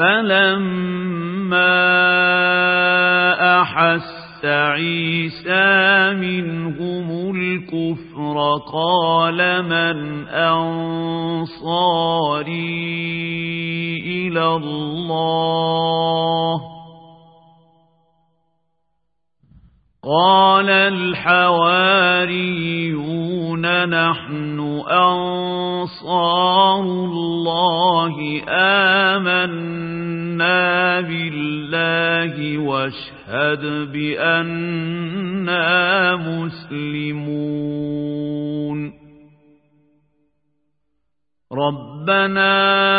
فلما أحس عيسى منهم الكفر قال من أنصاري إلى الله قال الحواريون نحن أنصار الله آمنا بالله واشهد بأننا مسلمون ربنا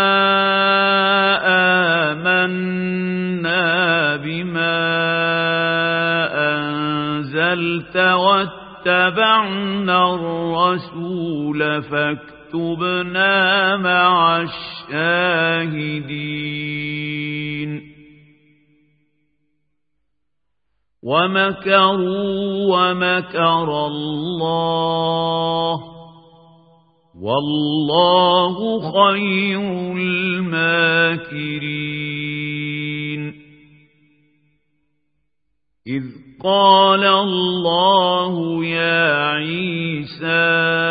آمنا بما أنزلت واتبعنا الرسول فاكتبنا مع الشاهدين ومكروا ومكر الله والله خير الماكرين إذ قال الله يا عيسى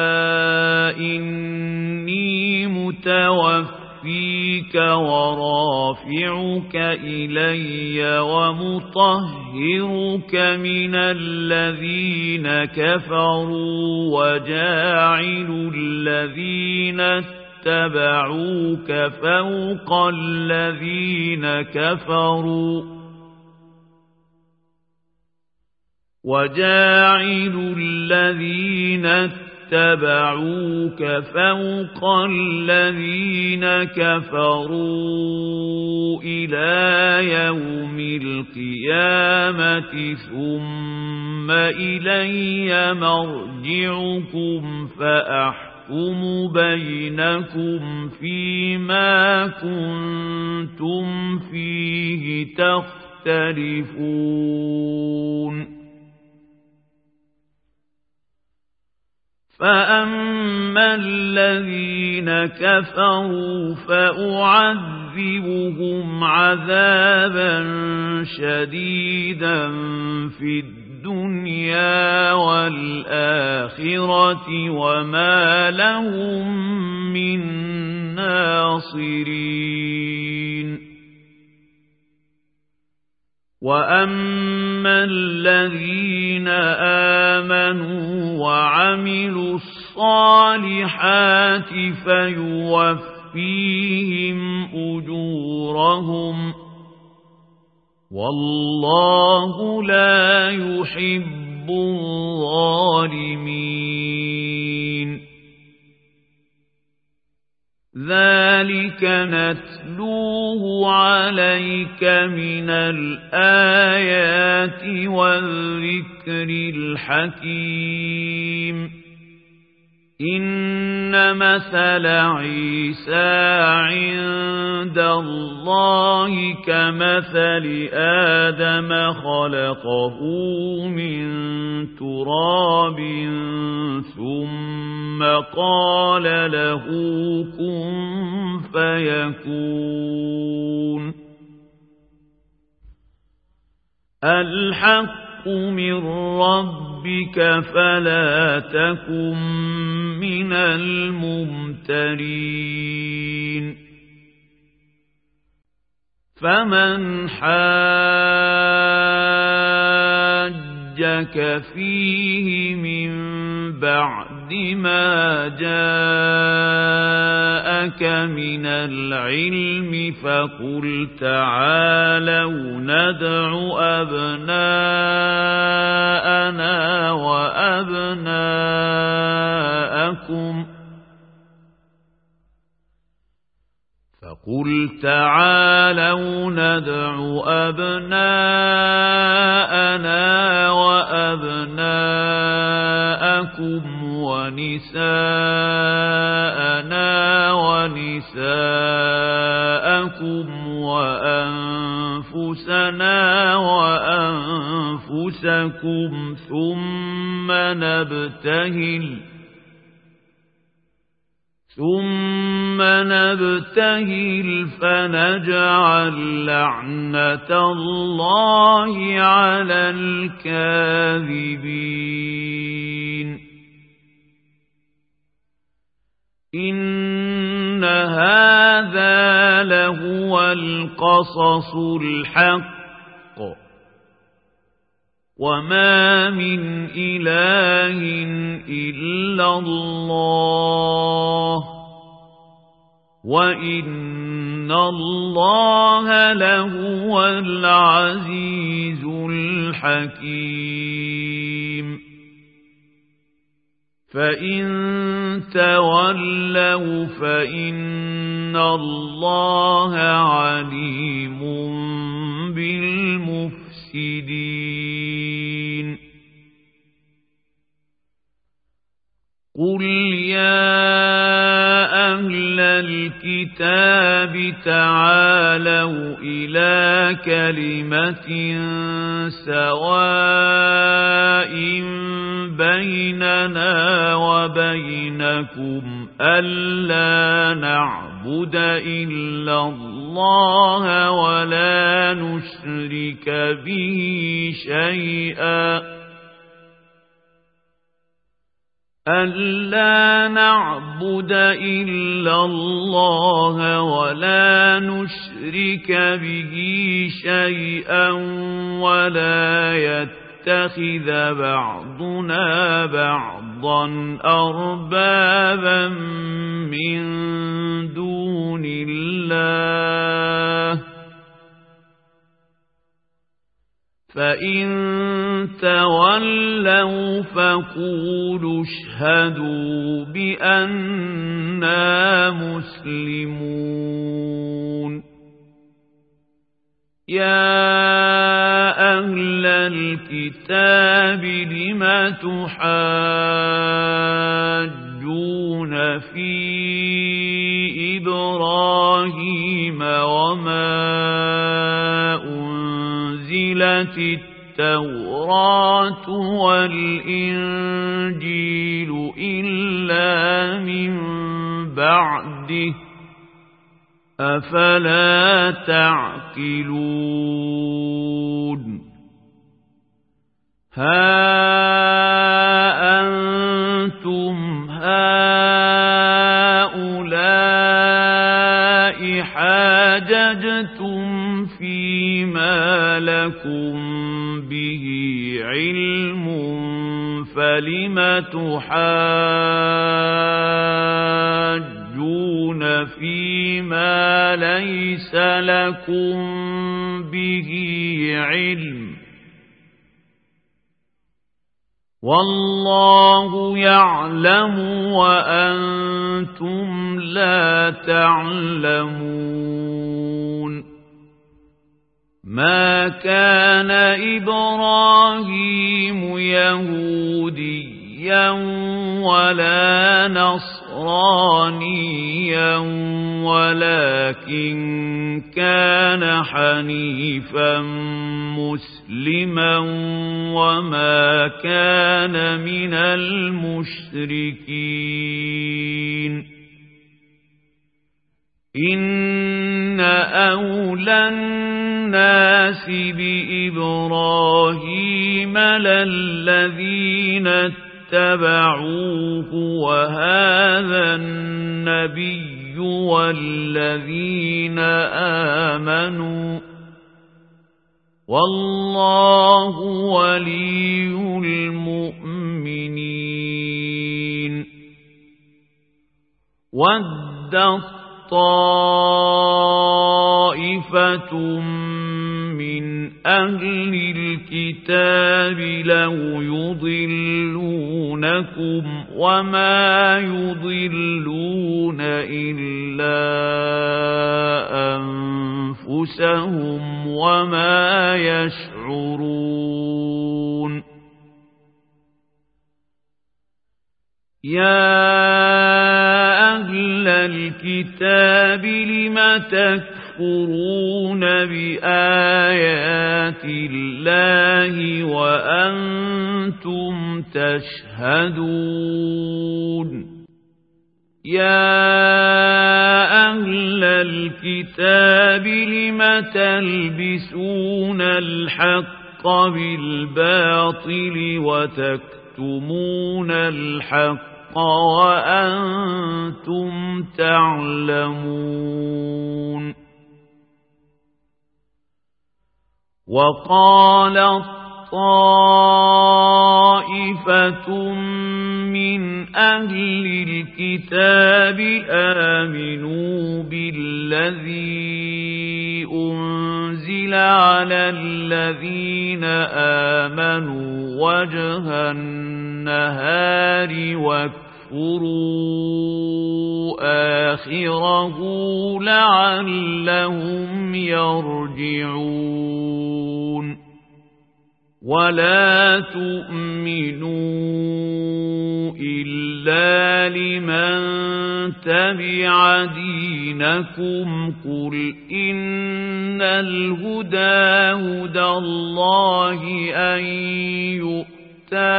إني متوفيك ورافعك إلي ومطهرك من الذين كفروا وجاعل الذين اتبعوك فوق الذين كفروا وجاعل الذين اتبعوك فوق الذين كفروا إلى يوم القيامة ثم إلي مرجعكم فأحكم بينكم فيما كنتم فيه تختلفون فأما الذين كفروا فأعذبهم عذابا شديدا في الدنيا والآخرة وما لهم من ناصرين وأما الذين آمنوا وعملوا الصالحات فيوفيهم أجورهم والله لا يحب الظالمين ذلك نتلوه عليك من الآيات والذكر الحكيم إن مثل عيسى عند الله كمثل آدم خلقه من تراب ثم قال له كن فيكون الحق من ربك فلا تكن من الممترين فمن حاجك فيه من بعد ما جاءك من العلم فقل تعالوا ندع أبناءنا وأبناءكم ونساءنا ونساءكم وأنفسنا وأنفسكم ثم نبتهل فنجعل لعنة الله على الكاذبين إن هذا لهو القصص الحق وما من إله إلا الله وإن الله لهو العزيز الحكيم فإن تولوا فإن الله عليم بالمفسدين قل يا أهل الكتاب تعالوا إلى كلمة سواء بيننا وبينكم ألا نعبد إلا الله ولا نشرك به شيئا ألا نعبد إلا الله ولا نشرك به شيئا ولا يتخذ بعضنا بعضا أربابا من دون الله فإن تولوا فقولوا اشهدوا بأننا مسلمون يا أهل الكتاب لم تحاجون في إبراهيم وما أنزلت التوراة والإنجيل إلا من بعده أفلا تعقلون ها أنتم هؤلاء حاججتم فيما لكم به علم فلم تحاجون فيما ليس لكم به علم والله يعلم وأنتم لا تعلمون ما كان إبراهيم يهوديا ولا نصرانيا ولكن كان حنيفا مسلما وما كان من المشركين إن أولى الناس بإبراهيم للذين اتبعوه وهذا النبي والذين آمنوا والله ولي المؤمنين ودت طائفة من أهل الكتاب لو يضلونكم وما يضلون إلا أنفسهم وما يشعرون يا أهل الكتاب لم تكفرون بآيات الله وأنتم تشهدون يا أهل الكتاب لم تلبسون الحق بالباطل وتكتمون الحق وأنتم تعلمون وقال طائفة من أهل الكتاب آمنوا بالذي أنزل على الذين آمنوا وجه النهار واكفروا آخره لعلهم يرجعون ولا تؤمنوا إلا لمن تبع دينكم قل إن الهدى هدى الله أن يؤتى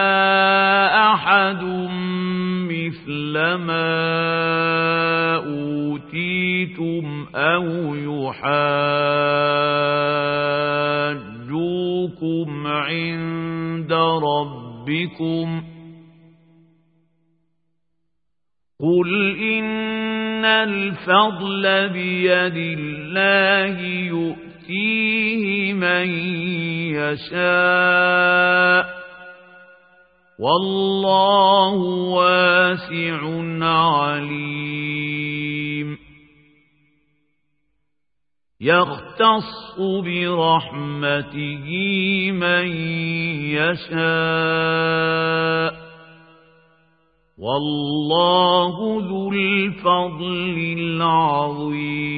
أحد مثل ما أوتيتم أو يحاجوكم عند ربكم قل إن الفضل بيد الله يؤتيه من يشاء والله واسع عليم يختص برحمته من يشاء والله ذو الفضل العظيم